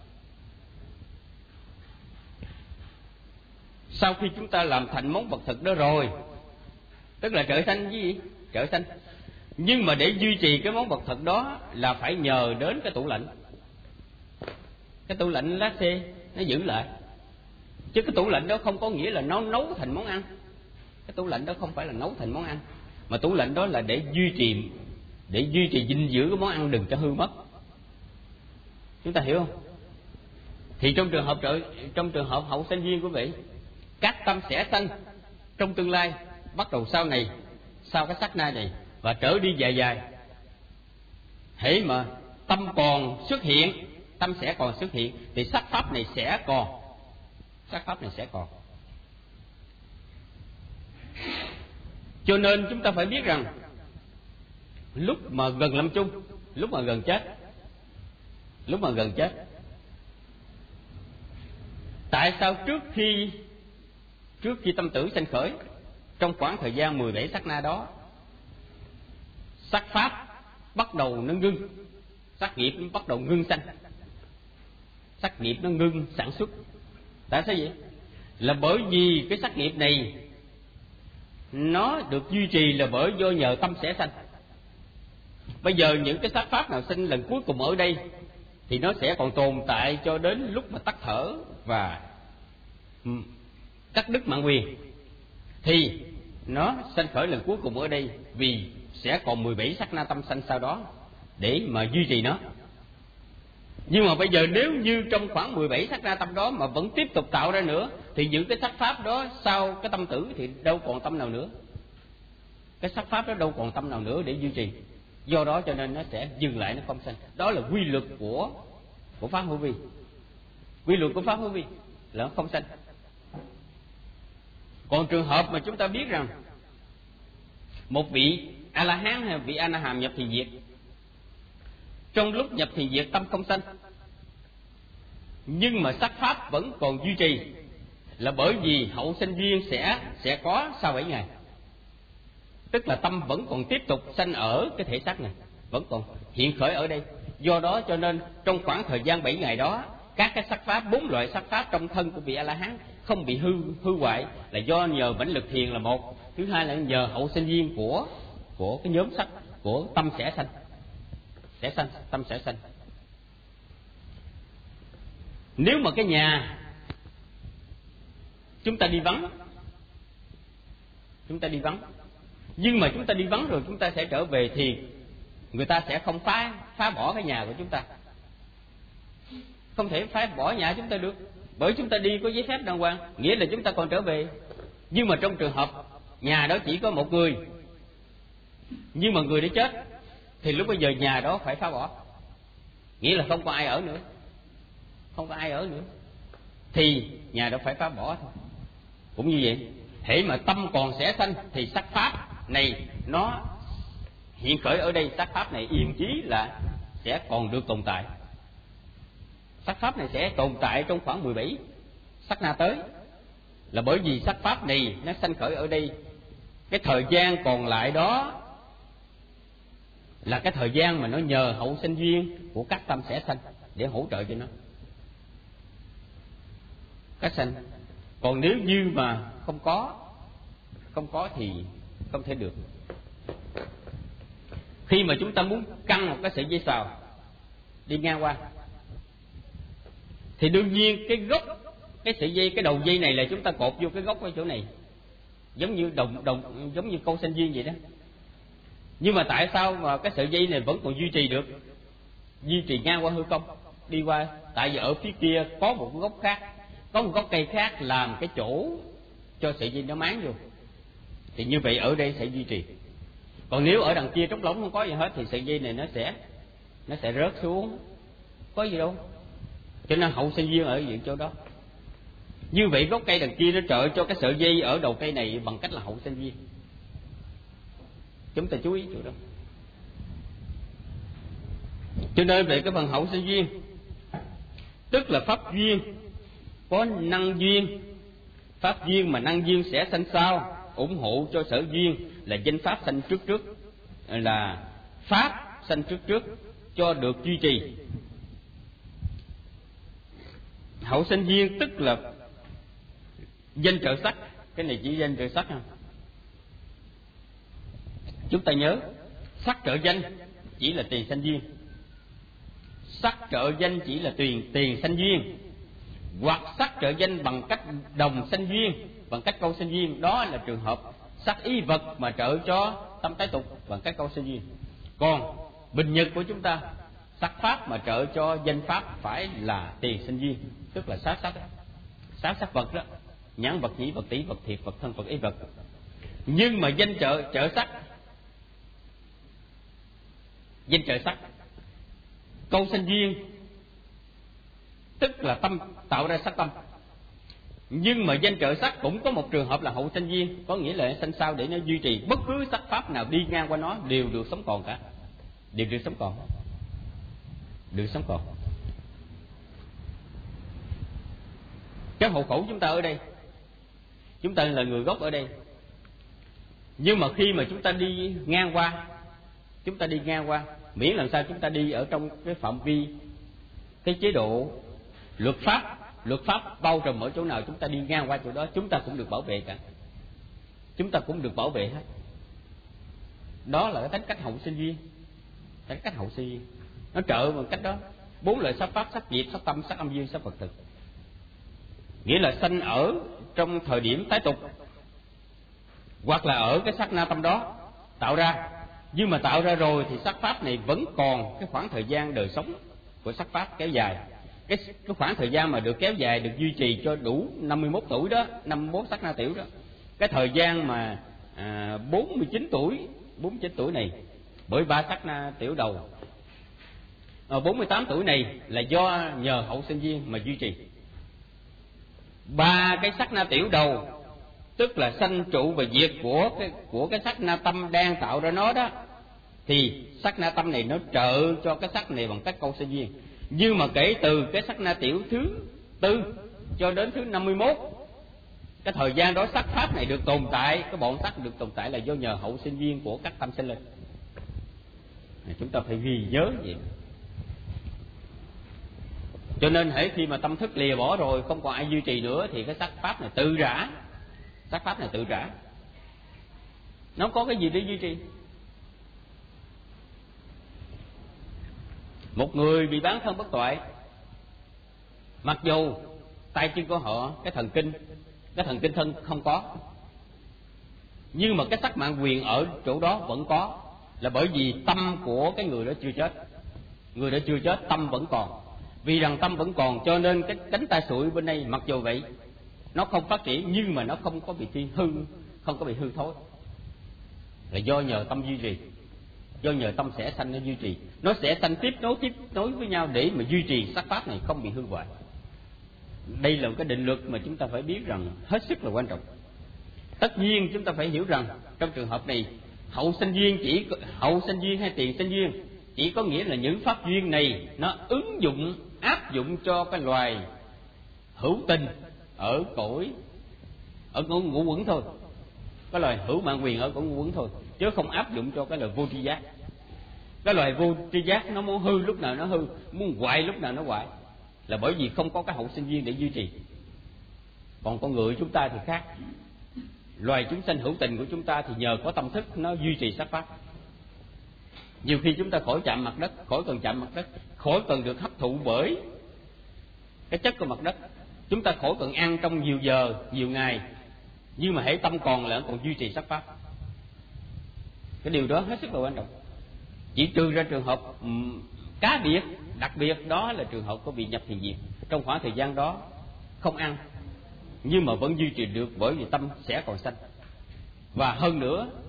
sau khi chúng ta làm thành món vật thực đó rồi, tức là trợ xanh với gì? Trợ xanh. Nhưng mà để duy trì cái món vật thực đó là phải nhờ đến cái tủ lạnh. Cái tủ lạnh lá xê nó giữ lại. Chứ cái tủ lạnh đó không có nghĩa là nó nấu thành món ăn. Cái tủ lạnh đó không phải là nấu thành món ăn, mà tủ lạnh đó là để duy trì để duy trì dinh dưỡng cái món ăn đừng cho hư mất. Chúng ta hiểu không? Thì trong trường hợp trợ trong trường hợp hậu sinh duyên của vị, các tâm sẽ sanh trong tương lai, bắt đầu sau này, sau cái sát na này và trở đi dài dài. Hễ mà tâm còn xuất hiện, tâm sẽ còn xuất hiện thì sắc pháp này sẽ còn, sắc pháp này sẽ còn. Cho nên chúng ta phải biết rằng lúc mà gần lâm chung, lúc mà gần chết, lúc mà gần chết, tại sao trước khi trước khi tâm tử sanh khởi, trong khoảng thời gian mười bảy sát na đó, sắc pháp bắt đầu nó ngưng, sắc nghiệp nó bắt đầu ngưng sanh, sắc nghiệp nó ngưng sản xuất. Tại sao vậy? Là bởi vì cái sắc nghiệp này nó được duy trì là bởi do nhờ tâm sẽ sanh. Bây giờ những cái sắc pháp nào sinh lần cuối cùng ở đây thì nó sẽ còn tồn tại cho đến lúc mà tắt thở và cắt đứt mạng quyền, thì nó sanh khởi lần cuối cùng ở đây, vì sẽ còn mười bảy sát na tâm sanh sau đó để mà duy trì nó. Nhưng mà bây giờ nếu như trong khoảng mười bảy sát na tâm đó mà vẫn tiếp tục tạo ra nữa, thì những cái sắc pháp đó sau cái tâm tử thì đâu còn tâm nào nữa. Cái sắc pháp đó đâu còn tâm nào nữa để duy trì. Do đó cho nên nó sẽ dừng lại, nó không sanh. Đó là quy luật của của pháp hữu vi. Quy luật của pháp hữu vi là nó không sanh. Còn trường hợp mà chúng ta biết rằng một vị A La Hán hay vị A Na Hàm nhập thiền diệt, trong lúc nhập thiền diệt tâm không sanh, nhưng mà sắc pháp vẫn còn duy trì, là bởi vì hậu sinh duyên sẽ sẽ có sau bảy ngày. Tức là tâm vẫn còn tiếp tục sanh ở cái thể xác này, vẫn còn hiện khởi ở đây. Do đó cho nên trong khoảng thời gian bảy ngày đó, các cái sắc pháp, bốn loại sắc pháp trong thân của vị A La Hán không bị hư hư hoại, là do nhờ mãnh lực thiền là một. Thứ hai là nhờ hậu sinh duyên của của cái nhóm sắc của tâm sẽ sanh, sẽ sanh tâm sẽ sanh. Nếu mà cái nhà chúng ta đi vắng, chúng ta đi vắng, nhưng mà chúng ta đi vắng rồi chúng ta sẽ trở về, thì người ta sẽ không phá phá bỏ cái nhà của chúng ta, không thể phá bỏ nhà chúng ta được, bởi chúng ta đi có giấy phép đàng hoàng, nghĩa là chúng ta còn trở về. Nhưng mà trong trường hợp nhà đó chỉ có một người, nhưng mà người đã chết, thì lúc bây giờ nhà đó phải phá bỏ, nghĩa là không có ai ở nữa, không có ai ở nữa, thì nhà đó phải phá bỏ thôi. Cũng như vậy, hễ mà tâm còn sẽ sanh thì sắc pháp này nó hiện khởi ở đây, sắc pháp này yên chí là sẽ còn được tồn tại. Sắc pháp này sẽ tồn tại trong khoảng mười bảy sát na tới, là bởi vì sắc pháp này nó sanh khởi ở đây. Cái thời gian còn lại đó là cái thời gian mà nó nhờ hậu sinh duyên của các tâm sẽ sanh để hỗ trợ cho nó các sanh. Còn nếu như mà không có không có thì không thể được. Khi mà chúng ta muốn căng một cái sợi dây xào đi ngang qua, thì đương nhiên cái gốc cái sợi dây, cái đầu dây này là chúng ta cột vô cái gốc ở chỗ này, giống như đồng đồng giống như câu sinh duyên vậy đó. Nhưng mà tại sao mà cái sợi dây này vẫn còn duy trì được, duy trì ngang qua hư không đi qua? Tại vì ở phía kia có một cái gốc khác, có một gốc cây khác làm cái chỗ cho sợi dây nó máng vô, thì như vậy ở đây sẽ duy trì. Còn nếu ở đằng kia trống lóng không có gì hết thì sợi dây này nó sẽ nó sẽ rớt xuống, có gì đâu. Cho nên hậu sinh duyên ở những chỗ đó. Như vậy gốc cây đằng kia nó trợ cho cái sợi dây ở đầu cây này bằng cách là hậu sinh duyên. Chúng ta chú ý chỗ đó. Cho nên về cái phần hậu sinh duyên, tức là pháp duyên có năng duyên, pháp duyên mà năng duyên sẽ sanh sau, ủng hộ cho sở duyên là danh pháp sanh trước trước, là pháp sanh trước trước cho được duy trì. Hậu sinh duyên tức là danh trợ sắc, cái này chỉ danh trợ sắc không? Chúng ta nhớ, sắc trợ danh chỉ là tiền sanh duyên, sắc trợ danh chỉ là tiền tiền sanh duyên, hoặc sắc trợ danh bằng cách đồng sanh duyên, bằng cách câu sanh duyên, đó là trường hợp sắc y vật mà trợ cho tâm tái tục bằng cách câu sanh duyên. Còn bình nhật của chúng ta, sắc pháp mà trợ cho danh pháp phải là tiền sanh duyên, tức là sát sắc, sát sắc vật đó, nhãn vật, nhĩ vật, tỷ vật, thiệt vật, thân vật, ý vật. Nhưng mà danh trợ trợ sắc, danh trợ sắc câu sanh duyên tức là tâm tạo ra sắc tâm. Nhưng mà danh trợ sắc cũng có một trường hợp là hậu sanh duyên, có nghĩa là sanh sau để nó duy trì. Bất cứ sắc pháp nào đi ngang qua nó đều được sống còn cả, đều được sống còn, được sống còn. Cái hộ khẩu chúng ta ở đây, chúng ta là người gốc ở đây, nhưng mà khi mà chúng ta đi ngang qua, chúng ta đi ngang qua, miễn làm sao chúng ta đi ở trong cái phạm vi cái chế độ luật pháp, luật pháp bao trùm ở chỗ nào chúng ta đi ngang qua chỗ đó, chúng ta cũng được bảo vệ cả, chúng ta cũng được bảo vệ hết. Đó là cái tính cách hậu sinh duyên, tính cách hậu sinh duyên nó trợ bằng cách đó. Bốn loại sắc pháp: sắc diệt, sắc tâm, sắc âm dương, sắc vật thực. Nghĩa là sanh ở trong thời điểm tái tục, hoặc là ở cái sát na tâm đó tạo ra. Nhưng mà tạo ra rồi thì sắc pháp này vẫn còn cái khoảng thời gian đời sống của sắc pháp kéo dài. Cái, cái khoảng thời gian mà được kéo dài, được duy trì cho đủ năm mươi mốt tuổi đó, năm mươi mốt sắc na tiểu đó. Cái thời gian mà à, bốn mươi chín tuổi, bốn mươi chín tuổi này bởi ba sắc na tiểu đầu, à, bốn mươi tám tuổi này là do nhờ hậu sinh duyên mà duy trì. Ba cái sắc na tiểu đầu tức là sanh trụ và diệt của cái của cái sắc na tâm đang tạo ra nó đó, thì sắc na tâm này nó trợ cho cái sắc này bằng cách câu sinh duyên. Nhưng mà kể từ cái sắc na tiểu thứ tư cho đến thứ năm mươi mốt, cái thời gian đó sắc pháp này được tồn tại, cái bọn sắc được tồn tại là do nhờ hậu sinh duyên của các tâm sinh lên. Chúng ta phải ghi nhớ vậy. Cho nên hễ khi mà tâm thức lìa bỏ rồi, không còn ai duy trì nữa, thì cái sắc pháp này tự rã, sắc pháp này tự rã, nó có cái gì để duy trì? Một người bị bán thân bất toại, mặc dù tay chân của họ, cái thần kinh, cái thần kinh thân không có, nhưng mà cái sắc mạng quyền ở chỗ đó vẫn có, là bởi vì tâm của cái người đó chưa chết. Người đó chưa chết, tâm vẫn còn. Vì rằng tâm vẫn còn cho nên cái cánh tay sụi bên đây mặc dù vậy nó không phát triển, nhưng mà nó không có bị thi hư, không có bị hư thối, là do nhờ tâm duy trì, do nhờ tâm sẽ sanh nó duy trì, nó sẽ sanh tiếp nối tiếp nối với nhau để mà duy trì sắc pháp này không bị hư hoại. Đây là một cái định luật mà chúng ta phải biết rằng hết sức là quan trọng. Tất nhiên chúng ta phải hiểu rằng trong trường hợp này hậu sinh duyên chỉ hậu sinh duyên hay tiền sinh duyên chỉ có nghĩa là những pháp duyên này nó ứng dụng áp dụng cho cái loài hữu tình ở cõi ở ngũ, ngũ quẩn thôi, cái loài hữu mạng quyền ở cõi ngũ quẩn thôi, chứ không áp dụng cho cái loài vô tri giác. Cái loài vô tri giác nó muốn hư lúc nào nó hư, muốn hoại lúc nào nó hoại, là bởi vì không có cái hậu sinh duyên để duy trì. Còn con người chúng ta thì khác, loài chúng sanh hữu tình của chúng ta thì nhờ có tâm thức nó duy trì sắc pháp. Nhiều khi chúng ta khỏi chạm mặt đất, khỏi cần chạm mặt đất, khỏi cần được hấp thụ bởi cái chất của mặt đất, chúng ta khỏi cần ăn trong nhiều giờ, nhiều ngày, nhưng mà hễ tâm còn là còn duy trì sắc pháp. Cái điều đó hết sức là quan trọng. Chỉ trừ ra trường hợp um, cá biệt, đặc biệt đó là trường hợp có bị nhập thiền diệt, trong khoảng thời gian đó không ăn nhưng mà vẫn duy trì được, bởi vì tâm sẽ còn sanh. Và hơn nữa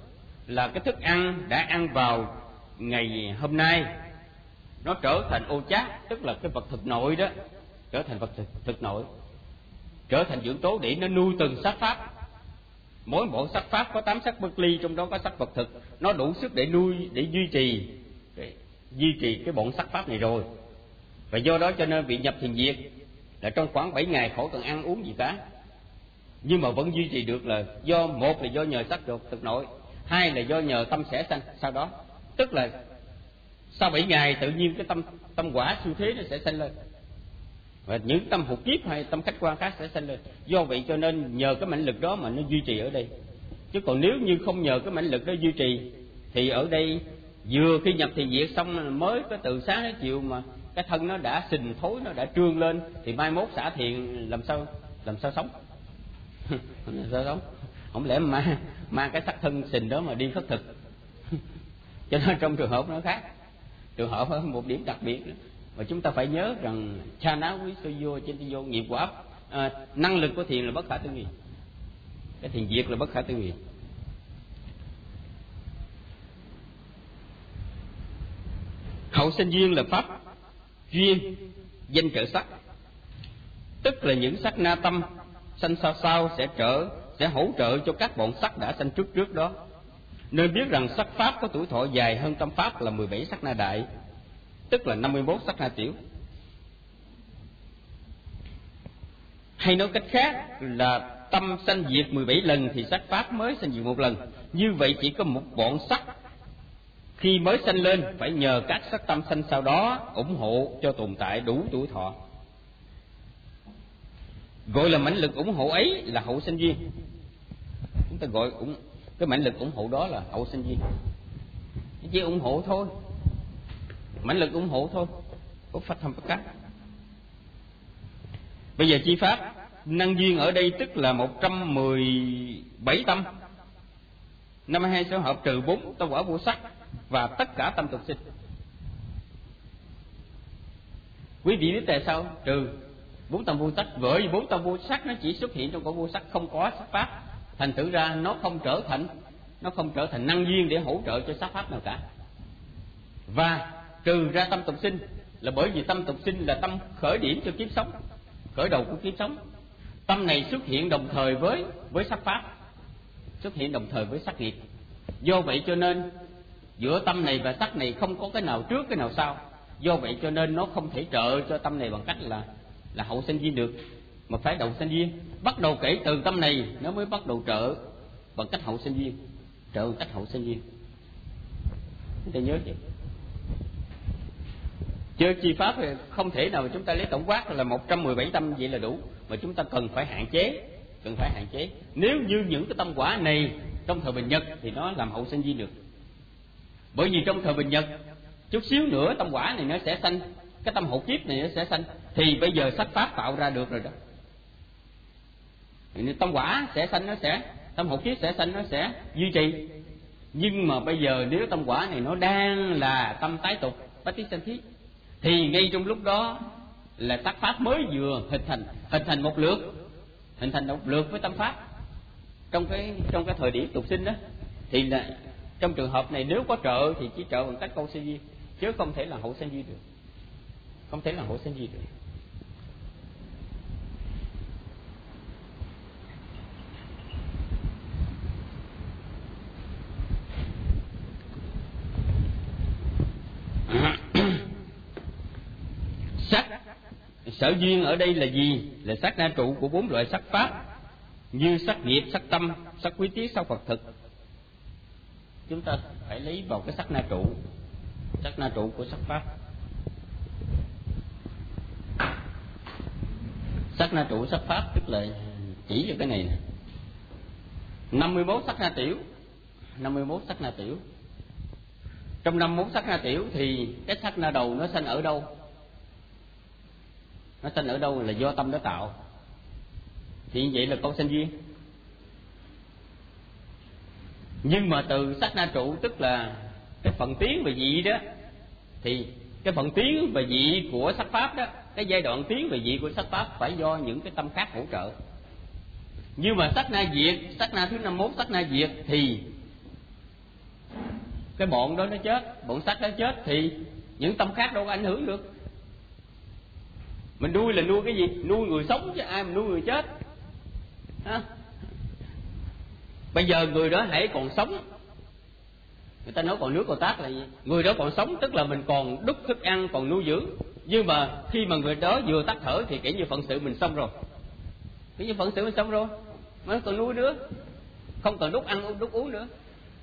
là cái thức ăn đã ăn vào ngày hôm nay nó trở thành ô chát, tức là cái vật thực nội đó, trở thành vật thực, thực nội, trở thành dưỡng tố để nó nuôi từng sắc pháp. Mỗi bộ sắc pháp có tám sắc bất ly, trong đó có sắc vật thực, nó đủ sức để nuôi, để duy trì để duy trì cái bọn sắc pháp này rồi. Và do đó cho nên vị nhập thiền diệt là trong khoảng bảy ngày khỏi cần ăn uống gì cả, nhưng mà vẫn duy trì được là do, một là do nhờ sắc thực nội, hai là do nhờ tâm sẽ sanh sau đó. Tức là sau bảy ngày tự nhiên cái tâm tâm quả siêu thế nó sẽ sanh lên, và những tâm hụt kiếp hay tâm khách quan khác sẽ sanh lên. Do vậy cho nên nhờ cái mãnh lực đó mà nó duy trì ở đây. Chứ còn nếu như không nhờ cái mãnh lực đó duy trì thì ở đây vừa khi nhập thiền diệt xong mới có từ sáng đến chiều mà cái thân nó đã sình thối, nó đã trương lên, thì mai mốt xả thiền làm sao làm sao sống? Làm sao sống? Không lẽ mà mang cái sắc thân sình đó mà đi khất thực? Cho nên trong trường hợp nó khác. Trường hợp ở một điểm đặc biệt đó, mà chúng ta phải nhớ rằng cha ná quý sơ vô trên vô nghiệp quả, à, năng lực của thiền là bất khả tư nghị, cái thiền diệt là bất khả tư nghị. Hậu sanh duyên là pháp duyên danh trợ sắc, tức là những sắc na tâm sanh sau sau sẽ trợ sẽ hỗ trợ cho các bọn sắc đã sanh trước trước đó. Nên biết rằng sắc pháp có tuổi thọ dài hơn tâm pháp là mười bảy sắc na đại, tức là năm mươi mốt sắc na tiểu. Hay nói cách khác là tâm sanh diệt mười bảy lần thì sắc pháp mới sanh diệt một lần. Như vậy chỉ có một bọn sắc khi mới sanh lên phải nhờ các sắc tâm sanh sau đó ủng hộ cho tồn tại đủ tuổi thọ. Gọi là mãnh lực ủng hộ ấy là hậu sanh duyên. Chúng ta gọi ủng, cái mãnh lực ủng hộ đó là hậu sanh duyên. Chỉ ủng hộ thôi, mãnh lực ủng hộ thôi, có phát thâm bất cách. Bây giờ chi pháp năng duyên ở đây tức là một trăm mười bảy tâm. Năm mươi hai số hợp trừ bốn tâm quả vô sắc và tất cả tâm tục sinh. Quý vị biết tại sao trừ bốn tâm vô sắc? Bởi vì bốn tâm vô sắc nó chỉ xuất hiện trong cõi vô sắc, không có sắc pháp, thành thử ra nó không trở thành nó không trở thành năng duyên để hỗ trợ cho sắc pháp nào cả. Và trừ ra tâm tục sinh là bởi vì tâm tục sinh là tâm khởi điểm cho kiếp sống, khởi đầu của kiếp sống. Tâm này xuất hiện đồng thời với với sắc pháp, xuất hiện đồng thời với sắc nghiệp. Do vậy cho nên giữa tâm này và sắc này không có cái nào trước cái nào sau. Do vậy cho nên nó không thể trợ cho tâm này bằng cách là là hậu sanh duyên được, mà phải đầu sanh duyên. Bắt đầu kể từ tâm này nó mới bắt đầu trợ bằng cách hậu sanh duyên, trợ bằng cách hậu sanh duyên. Chúng ta nhớ chứ? Chứ chi pháp thì không thể nào chúng ta lấy tổng quát là một trăm mười bảy tâm vậy là đủ, mà chúng ta cần phải hạn chế, cần phải hạn chế. Nếu như những cái tâm quả này trong thời bình nhật thì nó làm hậu sanh duyên được. Bởi vì trong thời bình nhật chút xíu nữa tâm quả này nó sẽ sanh, cái tâm hộ kiếp này nó sẽ sanh, thì bây giờ sắc pháp tạo ra được rồi đó. Tâm quả sẽ sanh, nó sẽ tâm hộ kiếp sẽ sanh, nó sẽ duy trì. Nhưng mà bây giờ nếu tâm quả này nó đang là tâm tái tục Patissanthit, thì ngay trong lúc đó là sắc pháp mới vừa hình thành, hình thành một lượt, hình thành một lượt với tâm pháp trong cái trong cái thời điểm tục sinh đó. Thì là trong trường hợp này nếu có trợ thì chỉ trợ bằng cách câu sanh duyên, chứ không thể là hậu sanh duyên được, không thể là hậu sanh duyên được. Sắc sở duyên ở đây là gì? Là sắc na trụ của bốn loại sắc pháp, như sắc nghiệp, sắc tâm, sắc quý tiết, sắc Phật thực. Chúng ta phải lấy vào cái sắc na trụ, sắc na trụ của sắc pháp. Sắc na trụ sắc pháp tức là chỉ cho cái này nè. năm mươi mốt sắc na tiểu, năm mươi mốt sắc na tiểu. Trong năm mươi mốt sắc na tiểu thì cái sắc na đầu nó sanh ở đâu? Nó sanh ở đâu là do tâm đó tạo. Thì như vậy là câu sanh duyên. Nhưng mà từ sắc na trụ tức là cái phần tiến và vị đó, thì cái phần tiến và vị của sắc pháp đó, cái giai đoạn tiến và vị của sắc pháp phải do những cái tâm khác hỗ trợ. Nhưng mà sắc na diệt, sắc na thứ năm mươi mốt sắc na diệt thì cái bọn đó nó chết, bọn sắt nó chết, thì những tâm khác đâu có ảnh hưởng được. Mình nuôi là nuôi cái gì? Nuôi người sống chứ ai mà nuôi người chết. Ha? Bây giờ người đó hãy còn sống, người ta nói còn nước còn tát là gì? Người đó còn sống tức là mình còn đút thức ăn, còn nuôi dưỡng. Nhưng mà khi mà người đó vừa tắt thở thì kể như phận sự mình xong rồi, kể như phận sự mình xong rồi, mới còn nuôi nữa, không cần đút ăn đút uống nữa.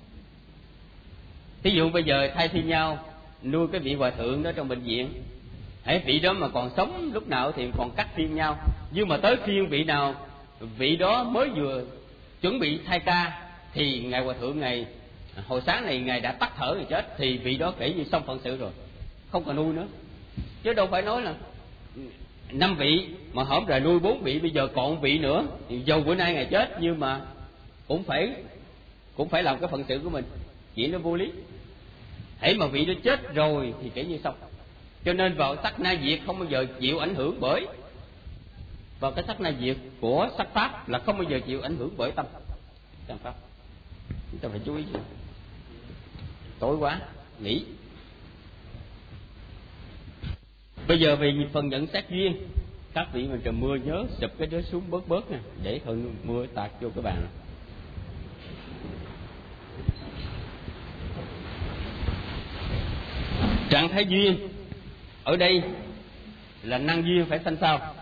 Thí dụ bây giờ thay phiên nhau nuôi cái vị hòa thượng đó trong bệnh viện, hãy vị đó mà còn sống lúc nào thì còn cắt phiên nhau. Nhưng mà tới phiên vị nào vị đó mới vừa chuẩn bị thai ca thì ngài hòa thượng ngày hồi sáng này ngài đã tắt thở rồi chết, thì vị đó kể như xong phận sự rồi, không còn nuôi nữa. Chứ đâu phải nói là năm vị mà hổm rồi nuôi bốn vị, bây giờ còn vị nữa thì dầu bữa nay ngài chết nhưng mà cũng phải cũng phải làm cái phận sự của mình. Chuyện nó vô lý. Hãy mà vị đó chết rồi thì kể như xong. Cho nên vào sắc na diệt không bao giờ chịu ảnh hưởng bởi, vào cái sắc na diệt của sắc pháp là không bao giờ chịu ảnh hưởng bởi tâm tâm pháp. Chúng ta phải chú ý chứ. Tối quá nghỉ. Bây giờ về phần nhận xét duyên, các vị mà trời mưa nhớ sụp cái đó xuống bớt bớt nè, để hơn mưa tạt vô cái bàn. Trạng thái duyên ở đây là năng duyên phải sanh sao?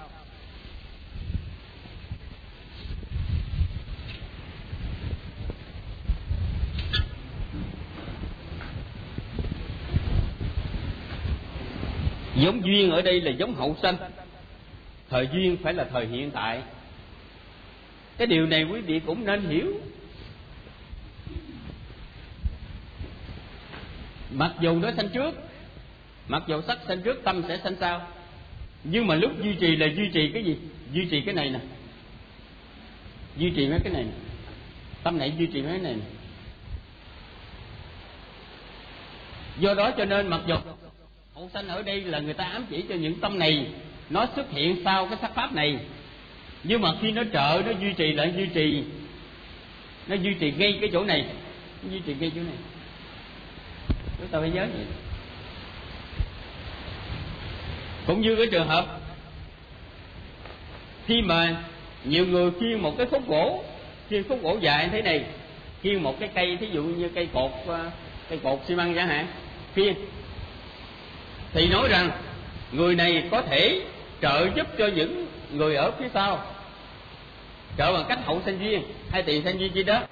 Giống duyên ở đây là giống hậu sanh, thời duyên phải là thời hiện tại. Cái điều này quý vị cũng nên hiểu. Mặc dù nó sanh trước, mặc dù sắc sanh trước, tâm sẽ sanh sau, nhưng mà lúc duy trì là duy trì cái gì? Duy trì cái này nè, duy trì mấy cái này nè. Tâm này duy trì mấy cái này nè. Do đó cho nên mặc dù hậu sanh ở đây là người ta ám chỉ cho những tâm này nó xuất hiện sau cái sắc pháp này, nhưng mà khi nó trợ, nó duy trì lại duy trì, nó duy trì ngay cái chỗ này, nó duy trì ngay chỗ này. Chúng ta phải nhớ vậy. Cũng như cái trường hợp khi mà nhiều người khiêng một cái khúc gỗ, khiêng khúc gỗ dài thế này, khiêng một cái cây, thí dụ như cây cột, cây cột xi măng chẳng hạn, khiêng, thì nói rằng người này có thể trợ giúp cho những người ở phía sau, trợ bằng cách hậu sanh duyên hay tiền sanh duyên gì đó.